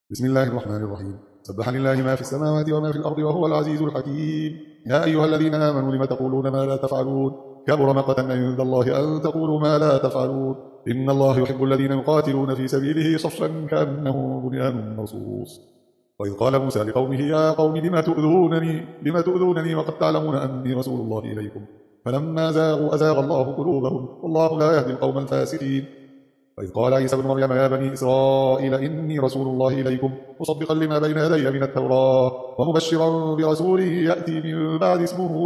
بسم الله الرحمن الرحيم. سبح لله ما في السماوات وما في الأرض وهو العزيز الحكيم. يا أيها الذين آمنوا لم تقولون ما لا تفعلون؟ كبر مقتا عند الله أن تقولوا ما لا تفعلون. إن الله يحب الذين يقاتلون في سبيله صفا كأنه بنيان مرصوص. وإذ قال موسى لقومه يا قوم لم تؤذونني وقد تعلمون أني رسول الله إليكم فلما زاغوا أزاغ الله قلوبهم والله لا يهدي القوم الفاسقين. وإذ قال عيسى ابن مريم يا بني إسرائيل إني رسول الله إليكم مصدقا لما بين يدي من التوراة ومبشرا برسول يأتي من بعد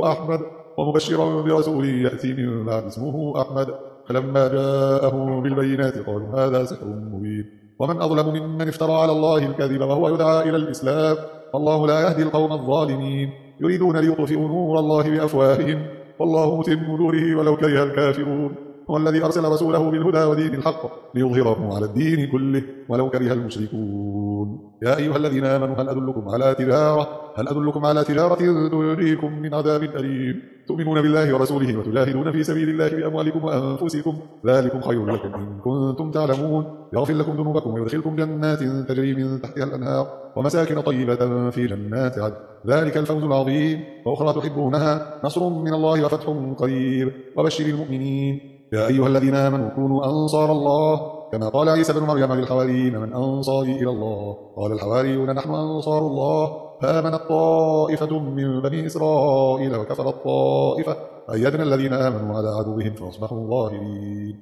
اسمه أحمد فلما جاءهم بالبينات قالوا هذا سحر مبين ومن أظلم ممن افترى على الله الكذب وهو يدعى إلى الإسلام والله لا يهدي القوم الظالمين. يريدون ليطفئوا نور الله بأفواههم والله متم نوره ولو كره الكافرون. هو الذي أرسل رسوله بالهدى ودين الحق ليظهره على الدين كله ولو كره المشركون. يا أيها الذين آمنوا هل أدلكم على تجارة تنجيكم من عذاب أليم تؤمنون بالله ورسوله وتجاهدون في سبيل الله بأموالكم وأنفسكم ذلكم خير لكم إن كنتم تعلمون. يغفر لكم ذنوبكم ويدخلكم جنات تجري من تحتها الأنهار ومساكن طيبة في جنات عدن ذلك الفوز العظيم. وأخرى تحبونها نصر من الله وفتح قريب وبشر المؤمنين. يا أيها الذين آمنوا كونوا أنصار الله كما قال عيسى بن مريم للحواريين من أنصاري إلى الله قال الحواريون نحن أنصار الله فآمنت طائفة من بني إسرائيل وكفرت طائفة أيدنا الذين آمنوا على عدوهم فأصبحوا ظاهرين.